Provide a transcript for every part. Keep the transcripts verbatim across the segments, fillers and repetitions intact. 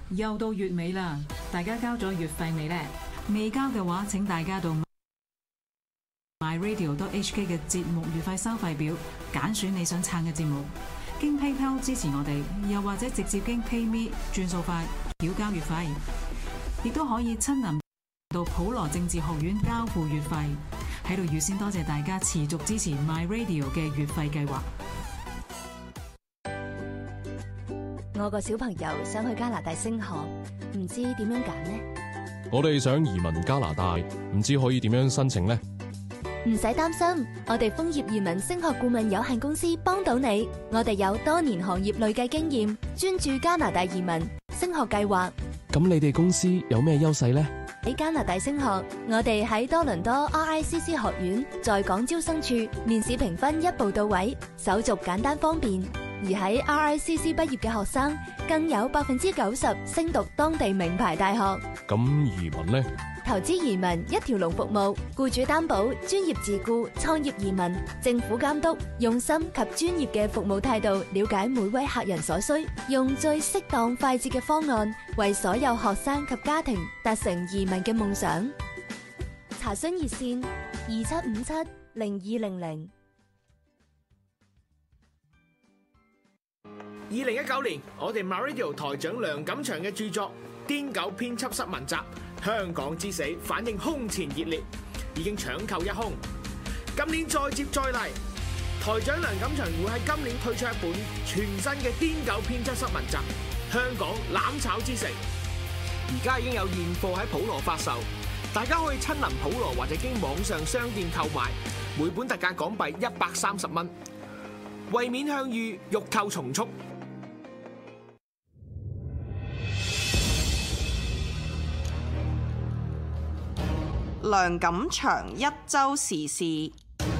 又到月尾啦，大家交咗月費未呢？未交嘅話，請大家到 my radio dot h k 嘅節目月費收費表揀選你想撐嘅節目，經 PayPal 支持我哋，又或者直接經 PayMe 轉數快繳交月費，亦都可以親臨到普羅政治學院交付月費。喺度預先多謝大家持續支持 My Radio 嘅月費計劃。 我個小朋友想去加拿大升學，唔知點樣揀呢？ 我哋想移民加拿大，唔知可以點樣申請呢？ 唔使擔心，我哋楓葉移民升學顧問有限公司幫到你。我哋有多年行業累計經驗，專注加拿大移民升學計劃。 咁你哋公司有咩優勢呢？ 喺加拿大升學，我哋喺多倫多 R I C C 學院在港招生處面試評分一步到位，手續簡單方便。而喺 R I C C 畢業嘅學生，更有百分之九十升讀當地名牌大學。 咁移民呢？ 投資移民一條龍服務，僱主擔保、專業自僱、創業移民、政府監督，用心及專業嘅服務態度，了解每位客人所需，用最適當快捷嘅方案，為所有學生及家庭達成移民嘅夢想。查詢熱線二七五七零二零零。 二零一九年，我哋 MyRadio 台長梁錦祥嘅著作《癲狗編輯室文集》香港之死反應空前熱烈，已經搶購一空。今年再接再厲，台長梁錦祥會喺今年推出一本全新嘅《癲狗編輯室文集》香港攬炒之城，而家已經有現貨喺普羅發售，大家可以親臨普羅或者經網上商店購買，每本特價港幣一百三十蚊，為免向隅，欲購從速。 梁錦祥一周時事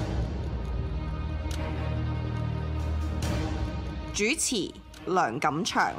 主持，梁錦祥。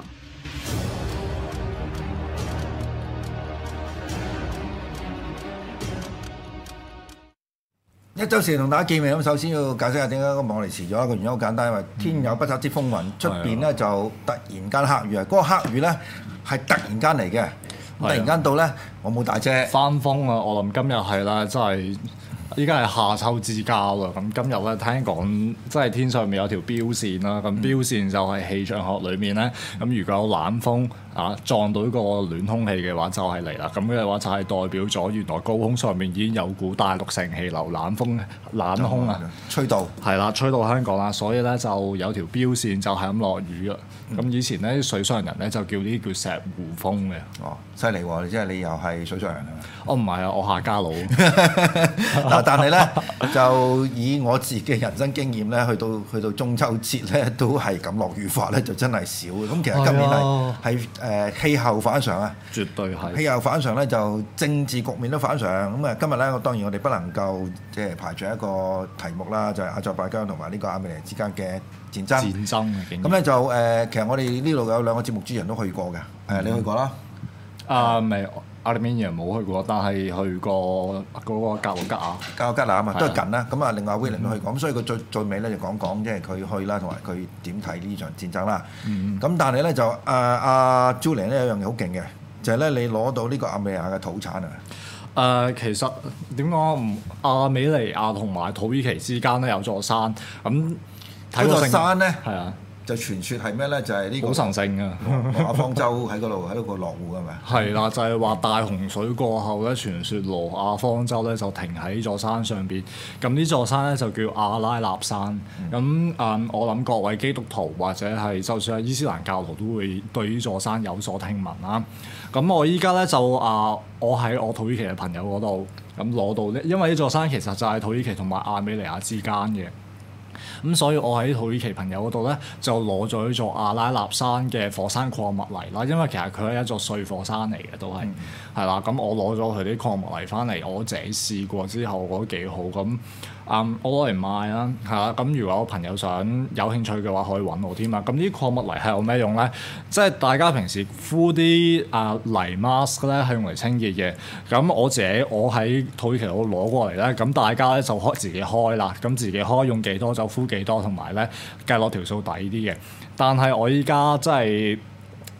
一周時同大家見面，咁首先要解釋下點解個網嚟遲咗。個原因好簡單，因為天有不測之風雲，出邊咧就突然間黑雨啊！嗰個黑雨咧係突然間嚟嘅。突然間到咧，我冇帶遮。 翻風啊！我諗今日係啦，真係依家係夏秋之交啦。咁今日咧聽講，即係天上面有條標線啦。咁標線就係氣象學裏面咧，咁如果有冷風啊撞到呢個暖空氣嘅話，就係嚟啦。咁嘅話就係代表咗原來高空上面已經有股大陸性氣流冷風冷空啊， 吹到係啦，吹到香港啦。所以咧就有條標線就係咁落雨啦。咁、嗯、以前咧水上人咧就叫呢啲叫石湖風嘅。 哦，犀利喎！即係你又係水上人啊？ 我唔係啊，我客家佬。 嗱，但係咧就以我自己嘅人生經驗咧，去到去到中秋節咧都係咁落雨法咧，就真係少嘅。咁其實今年係係誒氣候反常啊， 絕對係氣候反常咧，就政治局面都反常。咁啊，今日咧，我當然我哋不能夠即係排除一個題目啦，就係、是、阿塞拜疆同埋呢個亞美尼之間嘅戰爭。 戰爭咁咧就誒、呃，其實我哋呢度有兩個節目主持人都去過嘅。誒、嗯，你去過啦？ 啊，未。阿里面人冇去過，但係去過嗰個格魯吉亞、 格魯吉亞啊嘛，都係近啦。咁啊，另外 William 都去過，咁、嗯、所以佢最最尾咧就講講即係佢去啦，同埋佢點睇呢場戰爭啦。咁、嗯、但係咧就誒阿 Julian 咧有樣嘢好勁嘅，就係、是、咧你攞到呢個亞美尼亞嘅土產啊。誒、 呃，其實點講唔亞美尼亞同埋土耳其之間咧有座山，咁睇個山咧係啊。 就傳說係咩咧？就係、是、呢個好神聖啊！ 羅亞方舟喺嗰度喺嗰個落戶係咪？ 係啦，就係、是、話大洪水過後咧，傳說羅亞方舟咧就停喺座山上邊。咁呢座山咧就叫阿拉納山。咁誒、嗯，我諗各位基督徒或者係就算係伊斯蘭教徒都會對呢座山有所聽聞啦。咁我依家咧就啊，我喺我土耳其嘅朋友嗰度咁攞到呢，因為呢座山其實就係土耳其同埋亞美尼亞之間嘅。咁所以我喺土耳其朋友嗰度咧，就攞咗呢座阿拉納山嘅火山礦物泥啦。因為其實佢係一座碎火山嚟嘅，都係係啦。咁、嗯、我攞咗佢啲礦物泥翻嚟，我自己試過之後，我覺得幾好。咁嗯，我攞嚟賣啦，係啦。咁如果我朋友想有興趣嘅話，可以揾我添啊。咁啲礦物泥係有咩用咧？即係大家平時敷啲啊泥 mask 咧，係用嚟清潔嘅。咁我自己我喺土耳其度攞過嚟咧，咁大家咧就開自己開啦。咁自己開用幾多就敷幾多，同埋咧計落條數抵啲嘅。但係我依家真係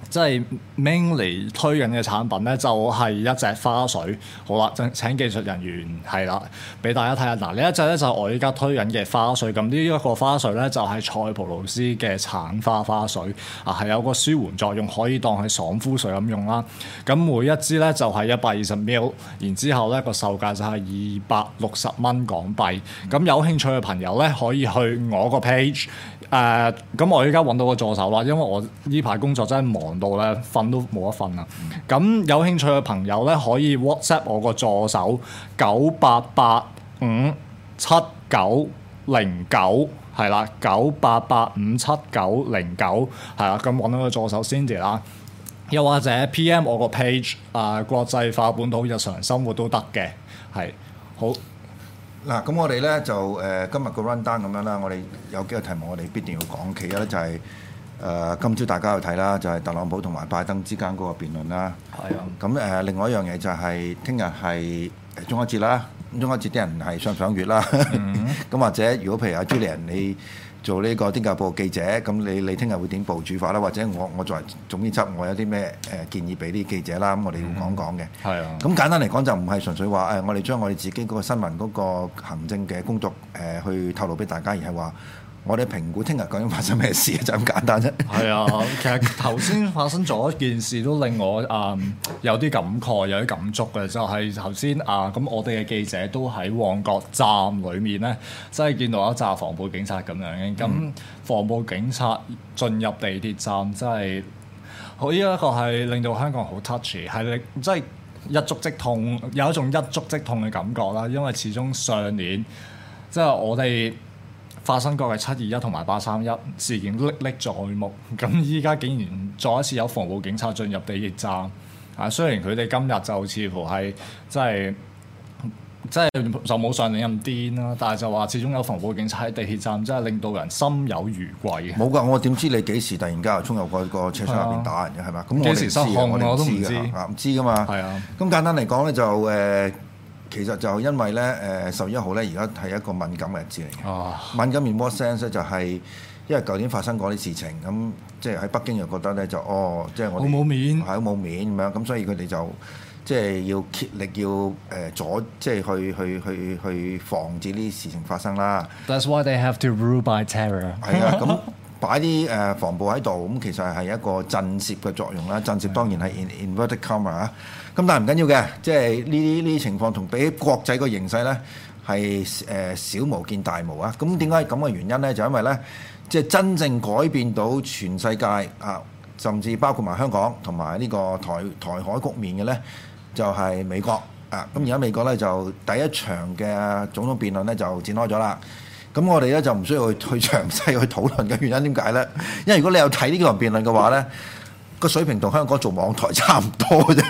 即係 mainly 推緊嘅產品咧，就係一隻花水。好啦，就請技術人員係啦，俾大家睇下。嗱，呢一隻咧就係我依家推緊嘅花水。咁呢一個花水咧就係塞浦路斯嘅橙花花水啊，係有個舒緩作用，可以當係爽膚水咁用啦。咁每一支咧就係一百二十 ml， 然之後咧個售價就係二百六十蚊港幣。咁有興趣嘅朋友咧可以去我個 page。誒咁、呃、我依家揾到個助手啦，因為我呢排工作真係忙到咧，瞓都冇得瞓啦。咁、嗯、有興趣嘅朋友咧，可以 WhatsApp 我個助手九八八五七九零九，係啦，九八八五七九零九，係啦，咁揾到個助手 Cindy 啦。又或者 P M 我個 page 啊、呃，國際化本土日常生活都得嘅，係好。 嗱，咁我哋咧就誒、呃、今日個 run down 咁樣啦，我哋有幾個題目我哋必定要講。其一咧就係、是、誒、呃、今朝大家有睇啦，就係、是、特朗普同埋拜登之間嗰個辯論啦。係啊。咁誒、呃、另外一樣嘢就係聽日係中秋節啦，咁中秋節啲人係上唔上月啦。咁、mm hmm. 或者如果譬如阿 Julian 你做呢個《癲狗報》記者，咁你你聽日會點部署法啦？或者我我作為總編輯，我有啲咩誒建議俾啲記者啦？咁我哋要講講嘅。係啊、嗯。咁簡單嚟講就唔係純粹話誒、呃，我哋將我哋自己嗰個新聞嗰個行政嘅工作誒、呃、去透露俾大家，而係話我哋評估聽日究竟發生咩事，就咁簡單啫。係啊， 其實頭先發生咗一件事都令我啊、嗯、有啲感慨，有啲感觸嘅，就係頭先啊咁我哋嘅記者都喺旺角站裏面咧，真係見到一紮防暴警察咁樣嘅。咁、嗯、防暴警察進入地鐵站，真係好呢一個係令到香港好 touchy， 係令即係一觸即痛，有一種一觸即痛嘅感覺啦。因為始終上年即係我哋發生過嘅七二一同埋八三一事件歷歷在目，咁依家竟然再一次有防暴警察進入地鐵站啊！雖然佢哋今日就似乎係即係即係就冇上年咁癲啦，但係就話始終有防暴警察喺地鐵站，真係令到人心有餘悸嘅。冇㗎，我點知你幾時突然間又衝入個個車廂入邊打人嘅係嘛？咁我哋唔知嘅，我哋唔知㗎嚇，唔知㗎嘛。係啊。咁簡單嚟講咧，就誒。呃其實就因為咧，誒十月一號咧，而家係一個敏感嘅日子嚟嘅。哦、敏感 in what sense 咧，就係因為舊年發生過啲事情，咁即係喺北京又覺得咧，就哦，即係我哋好冇面，係好冇面咁樣，咁所以佢哋就即係要竭力要誒阻，即係去去去去防止呢啲事情發生啦。 That's why they have to rule by terror。 係啊，咁擺啲誒防暴喺度，咁其實係一個震懾嘅作用啦。震懾當然係 in inverted comma 啊。咁但係唔緊要嘅，即係呢啲呢啲情況同比起國際個形勢咧係誒小巫見大巫啊！咁點解咁嘅原因咧？就因為咧，即係真正改變到全世界啊，甚至包括埋香港同埋呢個台台海局面嘅咧，就係、是、美國啊！咁而家美國咧就第一場嘅總統辯論咧就展開咗啦。咁我哋咧就唔需要去去詳細去討論嘅原因點解咧？因為如果你有睇呢場辯論嘅話咧，個水平同香港做網台差唔多啫，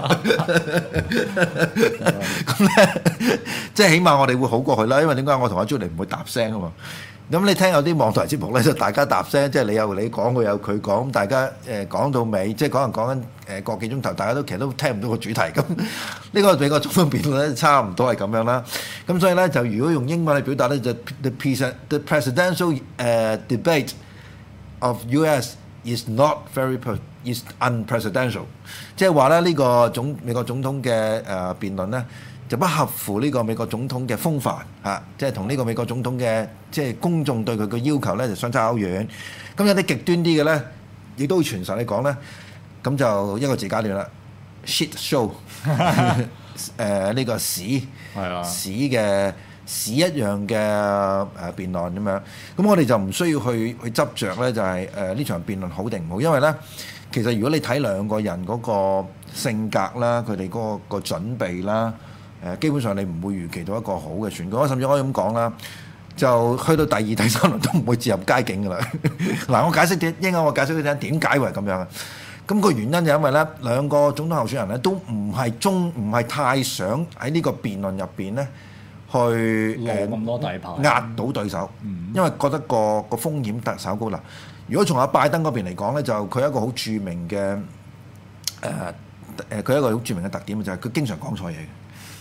咁咧即係起碼我哋會好過去啦。因為點解我同阿 Julie 唔會答聲啊嘛？咁你聽有啲網台節目咧，就大家答聲，即係你有你講，佢有佢講，大家誒講到尾，即係可能講緊誒個幾鐘頭，大家都其實都聽唔到個主題。咁呢個比個總統辯論咧，差唔多係咁樣啦。咁所以咧，就如果用英文嚟表達咧，就 the president the presidential 誒 debate of U S is not very is unpresidential， 即係話咧呢個總美國總統嘅誒、呃、辯論咧，就不合乎呢個美國總統嘅風範嚇、啊，即係同呢個美國總統嘅即係公眾對佢嘅要求咧就相差好遠。咁有啲極端啲嘅咧，亦都會傳實嚟講咧，咁就一個字搞掂啦 ，shit show， 誒呢、呃這個屎屎嘅。屎一樣嘅誒辯論咁樣，咁我哋就唔需要去去執着咧，就係誒呢場辯論好定唔好，因為咧其實如果你睇兩個人嗰個性格啦，佢哋嗰個個準備啦，誒基本上你唔會預期到一個好嘅選舉，甚至可以咁講啦，就去到第二、第三輪都唔會漸入佳境噶啦。嗱，我解釋啲，應該我解釋俾你聽點解會係咁樣啊？咁個原因就因為咧兩個總統候選人咧都唔係中唔係太想喺呢個辯論入邊咧。去誒咁多底牌壓到對手，嗯、因為覺得個個風險特稍高啦。如果從阿拜登嗰邊嚟講咧，就佢一個好著名嘅誒誒，佢、呃、一個好著名嘅特點就係佢經常講錯嘢。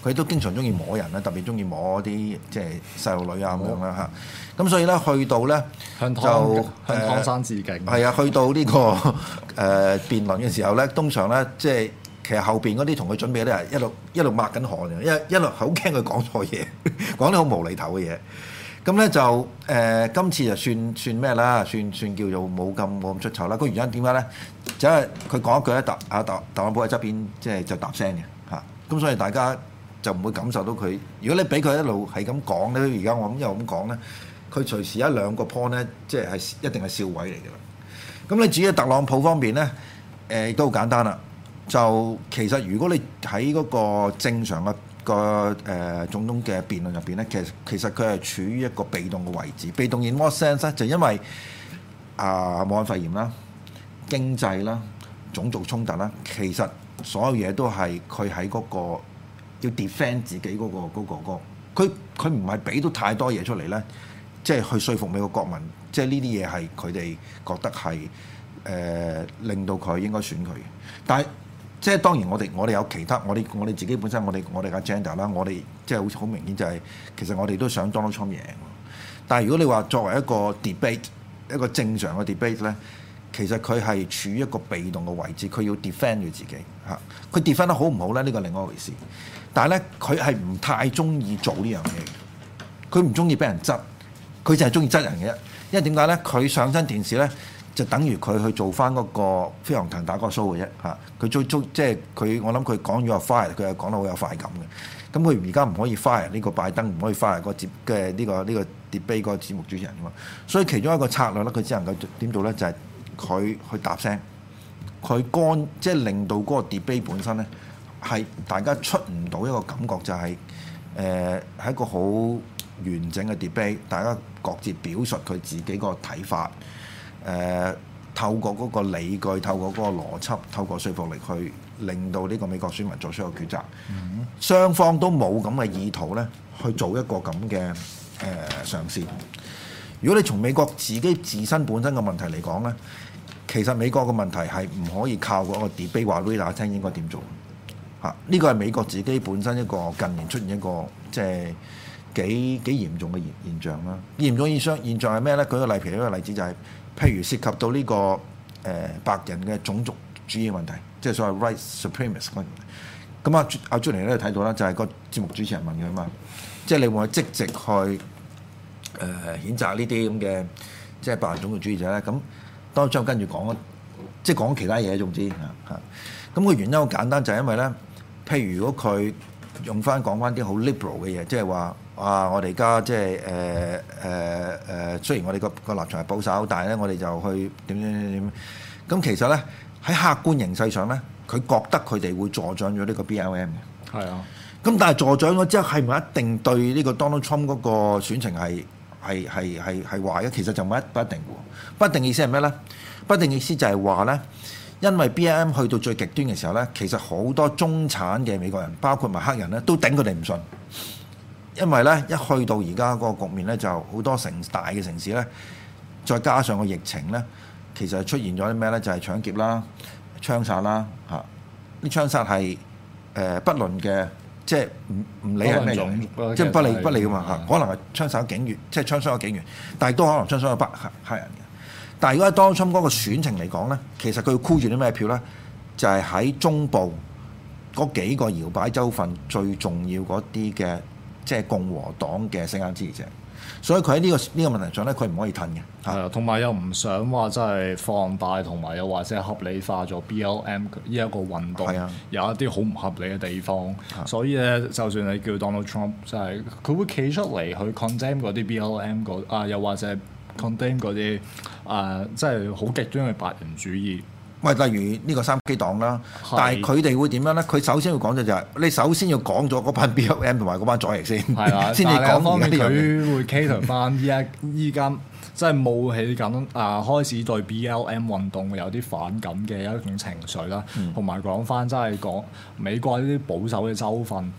佢都經常中意摸人啦，特別中意摸啲即係細路女啊咁樣啦嚇。咁所以咧去到咧向湯就向湯生致敬。 係啊，去到呢、這個誒、呃、辯論嘅時候咧，通常咧即係其實後邊嗰啲同佢準備咧係一路一路抹緊汗嘅，一一路好驚佢講錯嘢，講啲好無厘頭嘅嘢。咁咧就誒、呃、今次就算算咩啦，算算叫做冇咁冇咁出醜啦。個原因點解咧？就係佢講一句咧，特啊特特朗普喺側邊即係就答聲嘅嚇。咁、啊、所以大家就唔會感受到佢。如果你俾佢一路係咁講咧，而家我諗又咁講咧，佢隨時一兩個 point 咧，即係係一定係笑位嚟㗎啦。咁你至於特朗普方面咧，誒、呃、亦都好簡單啦。就其實如果你喺嗰個正常嘅個誒、呃、總統嘅辯論入邊咧，其實其實佢係處於一個被動嘅位置。被動 in what sense 咧？就因為啊武漢肺炎啦、經濟啦、種族衝突啦，其實所有嘢都係佢喺嗰個要 defend 自己嗰、嗰個嗰、嗰個佢佢唔係俾到太多嘢出嚟咧，即係去說服美國國民，即係呢啲嘢係佢哋覺得係誒、呃、令到佢應該選佢嘅，但係。即係當然我，我哋我哋有其他，我哋我哋自己本身，我哋我哋嘅 agenda 啦，我哋即係好好明顯就係、是、其實我哋都想 Donald Trump 贏。但係如果你話作為一個 debate，一個正常嘅 debate 咧，其實佢係處於一個被動嘅位置，佢要 defend 佢自己嚇。佢 defend 得好唔好咧？呢個另外一回事。但係咧，佢係唔太中意做呢樣嘢。佢唔中意俾人質，佢就係中意質人嘅。因為點解咧？佢上親電視咧。就等於佢去做翻嗰個飛黃騰達嗰個 show 嘅啫嚇，佢最足即係佢，我諗佢講咗話 fire，佢係講得好有快感嘅。咁佢而家唔可以 fire 呢個拜登，唔可以 fire 個節嘅呢個呢個 debate 個節目主持人㗎嘛。所以其中一個策略咧，佢只能夠點做咧，就係佢去答聲，佢干即係令到嗰個 debate 本身咧係大家出唔到一個感覺，就係誒係一個好完整嘅 debate，大家各自表述佢自己個睇法。誒、呃、透過嗰個理據，透過嗰個邏輯，透過說服力去令到呢個美國選民做出一個抉擇。嗯、雙方都冇咁嘅意圖咧，去做一個咁嘅誒嘗試。如果你從美國自己自身本身嘅問題嚟講咧，其實美國嘅問題係唔可以靠嗰個 debate 話俾大家聽應該點做嚇。呢個係美國自己本身一個近年出現一個即係幾幾嚴重嘅現現象啦。嚴重現象現象係咩咧？舉個例，譬如一個例子就係、是。譬如涉及到呢、這個誒、呃、白人嘅種族主義問題，即係所謂 white supremacist 嗰啲。咁啊，阿朱尼咧睇到啦，就係、是、個節目主持人問佢嘛，即係你會唔會積極去誒、呃、譴責呢啲咁嘅即係白人種族主義者咧？咁當張跟住講，即係講其他嘢，總之嚇嚇。咁個原因好簡單，就係因為咧，譬如如果佢用翻講翻啲好 liberal 嘅嘢，即係話。啊！我哋而家即係誒誒誒，雖然我哋個個立場係保守，但係咧我哋就去點點點點。咁其實咧喺客觀形勢上咧，佢覺得佢哋會助長咗呢個 B L M 嘅。係啊。咁但係助長咗之後，係咪一定對呢個 Donald Trump 嗰個選情係係係係係壞嘅？其實就唔一不一定喎。不一定意思係咩咧？不一定意思就係話咧，因為 B L M 去到最極端嘅時候咧，其實好多中產嘅美國人，包括埋黑人咧，都頂佢哋唔順。因為咧，一去到而家嗰個局面咧，就好多城大嘅城市咧，再加上個疫情咧，其實出現咗啲咩咧？就係、是、搶劫啦、槍殺啦嚇。啲槍殺係誒、呃、不論嘅，即係唔唔理係咩種，即係不理不理噶嘛嚇。可能係槍殺咗警員，即係槍傷咗警員，但係都可能槍傷咗白黑人嘅。但係如果喺當初嗰個選情嚟講咧，其實佢要箍住啲咩票咧？就係、是、喺中部嗰幾個搖擺州份最重要嗰啲嘅。即係共和黨嘅聲音支持者，所以佢喺呢個呢、這個問題上咧，佢唔可以褪嘅。 係啊，同埋又唔想話真係放大，同埋又或者合理化咗 B L M 呢一個運動。係啊，有一啲好唔合理嘅地方。啊、所以咧，就算你叫 Donald Trump，就係佢會企出嚟去 condemn 嗰啲 B L M 嗰啊，又或者 condemn 嗰啲啊，即係好極端嘅白人主義。 喂，例如呢個三基黨啦，是但係佢哋會點樣咧？佢首先要講嘅就係、是，你首先要講咗嗰班 B L M 同埋嗰班左翼先，係啦，先至講而家佢會 cater 翻依家依家即係冒起緊啊，開始對 B L M 運動有啲反感嘅一種情緒啦，同埋講翻真係講美國呢啲保守嘅州份。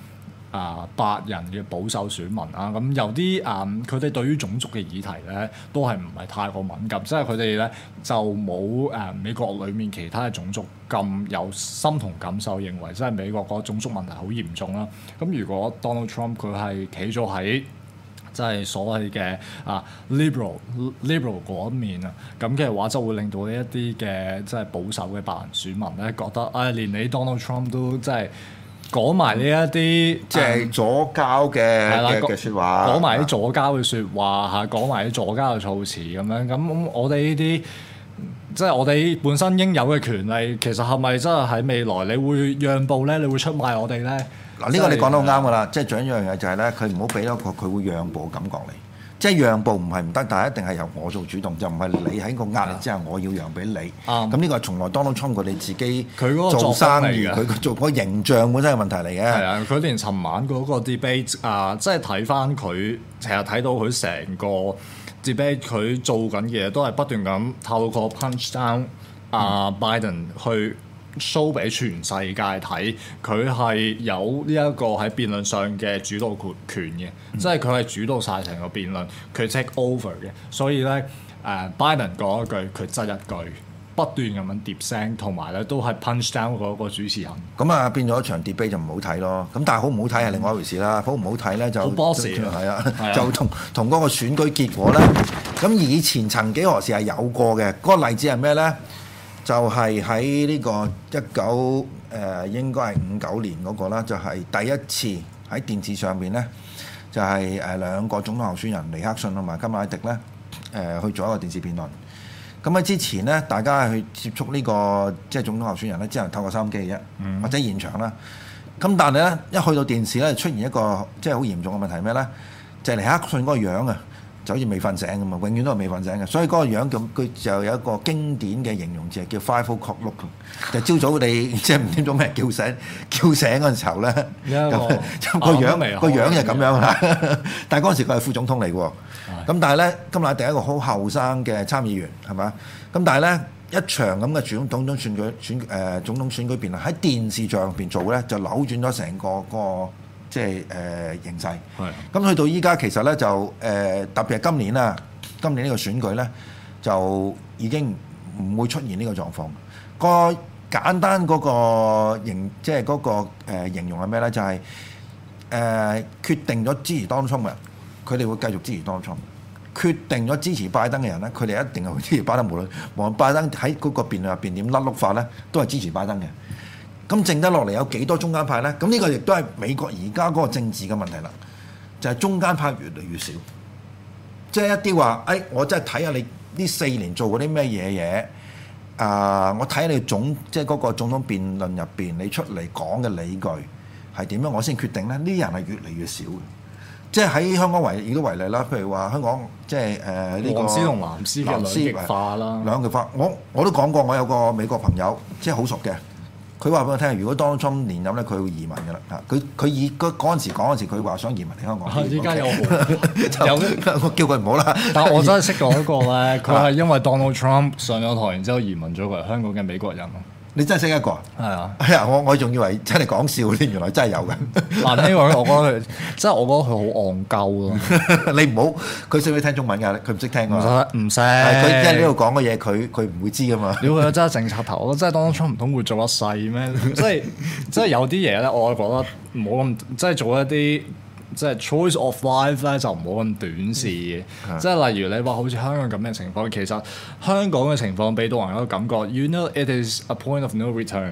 啊白人嘅保守選民啊，咁有啲啊佢哋對於種族嘅議題咧都係唔係太過敏感，即係佢哋咧就冇誒、啊、美國裡面其他嘅種族咁有心同感受，認為即係美國個種族問題好嚴重啦。咁如果 Donald Trump 佢係企咗喺即係所謂嘅啊 liberal liberal 嗰一面啊，咁嘅話就會令到呢一啲嘅即係保守嘅白人選民咧覺得，唉、哎，連你 Donald Trump 都即係講埋呢一啲即係左膠嘅嘅嘅説話， 講埋啲左膠嘅説話嚇，講埋啲左膠嘅措辭咁樣，咁我哋呢啲即係我哋本身應有嘅權利，其實係咪真係喺未來你會讓步咧？你會出賣我哋咧？ 嗱，呢個你講得好啱㗎啦，即係仲有一樣嘢就係咧，佢唔好俾到個佢會讓步嘅感覺你。即係讓步唔係唔得，但係一定係由我做主動，就唔係你喺個壓力之下我要讓俾你。咁呢個係從來 Donald Trump 佢哋自己佢嗰個做生意，佢做嗰個形象本身係問題嚟嘅。 係啊，佢連尋晚嗰個 debate 啊，即係睇翻佢，其實睇到佢成個 debate 佢做緊嘅嘢都係不斷咁透過 punch down 啊 Biden 去show 俾全世界睇，佢係有呢一個喺辯論上嘅主導權嘅，嗯、即係佢係主導晒成個辯論，佢 take over 嘅。所以咧，誒、呃、Biden 講一句，佢質一句，不斷咁樣疊聲，同埋咧都係 punch down 嗰個主持人。 咁啊，變咗一場 debate 就唔好睇咯。咁但係好唔好睇係另外一回事啦。好唔好睇咧就好 boss 係啊，就同同嗰個選舉結果咧。咁以前曾幾何時係有過嘅，嗰、那個例子係咩咧？就係喺呢個一九誒應該係五九年嗰個啦，就係、是、第一次喺電視上面咧，就係、是、誒兩個總統候選人尼克遜同埋甘迺迪咧誒、呃、去做一個電視辯論。咁喺之前咧，大家去接觸呢、這個即係總統候選人咧，只能透過收音機嘅啫，嗯、或者現場啦。咁但係咧，一去到電視咧，出現一個即係好嚴重嘅問題係咩咧？就係、是、尼克遜嗰個樣啊！就好似未瞓醒咁啊，永遠都係未瞓醒嘅，所以嗰個樣咁，佢就有一個經典嘅形容詞叫 five o'clock look，就朝早你即係唔知做咩叫醒，叫醒嗰陣時候咧，咁個樣個樣就咁樣啦。但係嗰陣時佢係副總統嚟嘅喎，咁但係咧，甘迺迪係一個好後生嘅參議員係嘛？咁但係咧一場咁嘅總總統選舉選誒、呃、總統選舉辯論喺電視上邊做咧，就扭轉咗成個個。即係誒、呃、形勢，咁去的到依家其實咧就誒、呃、特別係今年啦，今年呢個選舉咧就已經唔會出現呢個狀況。個簡單嗰個形，即係嗰個、呃、形容係咩咧？就係、是、誒、呃、決定咗支持 Donald Trump 嘅人，佢哋會繼續支持 Donald Trump。決定咗支持拜登嘅人咧，佢哋一定係會支持拜登，無論無論拜登喺嗰個辯論入邊點甩碌法咧，都係支持拜登嘅。咁剩得落嚟有幾多中間派咧？咁呢個亦都係美國而家嗰個政治嘅問題啦，就係、是、中間派越嚟越少。即係一啲話，誒、哎，我真係睇下你呢四年做過啲咩嘢嘢。啊、呃，我睇下你總即係嗰個總統辯論入邊，你出嚟講嘅理據係點樣，我先決定咧。呢啲人係越嚟越少嘅。即係喺香港為亦都為例啦，譬如話香港即係誒呢個黃絲同藍絲嘅兩極化啦， 兩極化。我我都講過，我有個美國朋友，即係好熟嘅。佢話俾我聽，如果 Donald Trump 連任咧，佢會移民嘅啦。嚇，佢佢以嗰嗰陣時講嗰陣時，佢話想移民嚟香港。 依家有就有，我叫佢唔好啦。 但係我真係識到一個咧，佢係因為 Donald Trump 上咗台，然之後移民咗過嚟香港嘅美國人咯。 你真係識一個啊？ 係啊！ 係啊！我我仲以為真係講笑添，原來真係有嘅。 嗱，呢個我覺得佢，即係我覺得佢好戇鳩咯。 你唔好，佢識唔識聽中文㗎？佢唔識聽㗎。 唔識，唔識。 係佢即係呢度講嘅嘢，佢佢唔會知㗎嘛。 屌佢真係政策頭，我真係當初唔通會做一世咩？即係即係有啲嘢咧，我覺得唔好咁，即係做一啲。即係 choice of life 咧，就唔好咁短視嘅。嗯、即係例如你話好似香港咁嘅情況，其實香港嘅情況俾到人一個感覺 ，you know it is a point of no return 。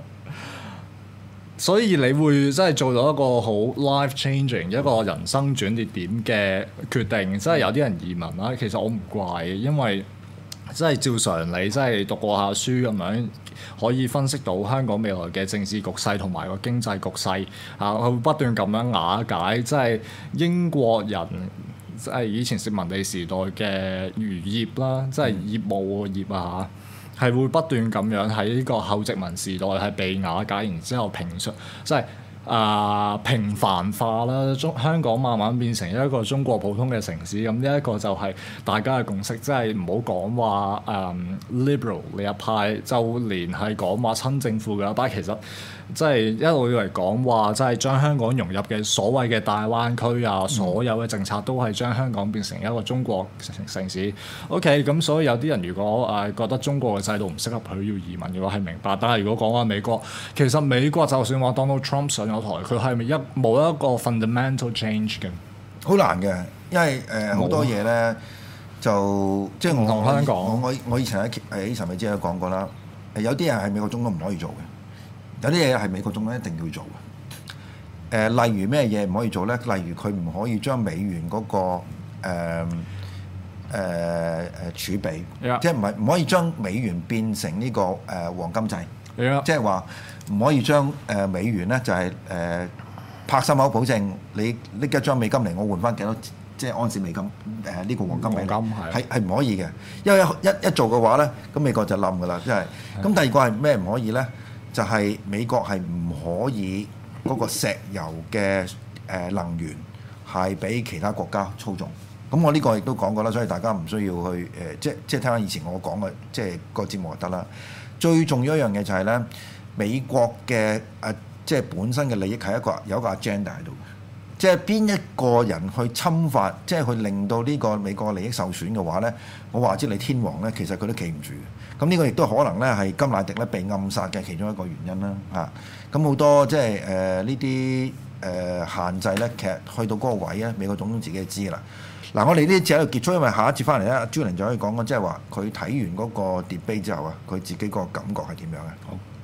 所以你會真係做到一個好 life changing 一個人生轉捩點嘅決定。即係有啲人移民啦，其實我唔怪嘅，因為即係照常理，即係讀過下書咁樣。可以分析到香港未來嘅政治局勢同埋個經濟局勢啊，佢會不斷咁樣瓦解，即係英國人即係以前殖民地時代嘅漁業啦，即係業務業啊，係會不斷咁樣喺呢個後殖民時代係被瓦解，然之後平述，即係啊、呃、平凡化啦，中香港慢慢變成一個中國普通嘅城市，咁呢一個就係大家嘅共識，即係唔好講話誒 liberal 呢一派，就連係講話親政府嘅一派，其實即係一路以嚟講話，即係將香港融入嘅所謂嘅大灣區啊，所有嘅政策都係將香港變成一個中國城城市。OK， 咁所以有啲人如果誒、呃、覺得中國嘅制度唔適合佢要移民嘅話係明白，但係如果講話美國，其實美國就算話 Donald Trump 上咗台，佢係咪一冇一個 fundamental change 嘅？ 好難嘅，因為誒好、呃、多嘢咧就即係我同香港我我我以前喺喺陳美芝有講過啦，有啲嘢係美國總統唔可以做嘅，有啲嘢係美國總統一定要做嘅。誒、呃，例如咩嘢唔可以做咧？例如佢唔可以將美元嗰、那個誒誒誒儲備，Yeah. 即係唔係唔可以將美元變成呢、這個誒、呃、黃金制，Yeah. 即係話唔可以將誒、呃、美元咧就係、是、誒。呃拍心口保證，你拎一張美金嚟，我換翻幾多即係安士美金？誒、呃、呢、這個黃金俾你，係係唔可以嘅，因為一一一做嘅話咧，咁美國就冧㗎啦，即係。咁第二個係咩唔可以咧？就係、是、美國係唔可以嗰個石油嘅誒能源係俾其他國家操縱。咁我呢個亦都講過啦，所以大家唔需要去誒、呃，即即係聽翻以前我講嘅，即係個節目就得啦。最重要一樣嘢就係咧，美國嘅誒。呃即係本身嘅利益係一個有一個 agenda 喺度嘅，即係邊一個人去侵犯，即係去令到呢個美國利益受損嘅話咧，我話知你天皇咧，其實佢都企唔住嘅。咁呢個亦都可能咧係甘迺迪咧被暗殺嘅其中一個原因啦。嚇，咁好多即係誒呢啲誒限制咧，其實去到嗰個位咧，美國總統自己就知㗎啦。嗱，我哋呢節喺度結束，因為下一節翻嚟咧，阿朱玲就可以講講，即係話佢睇完嗰個 debate 之後啊，佢自己個感覺係點樣嘅。好。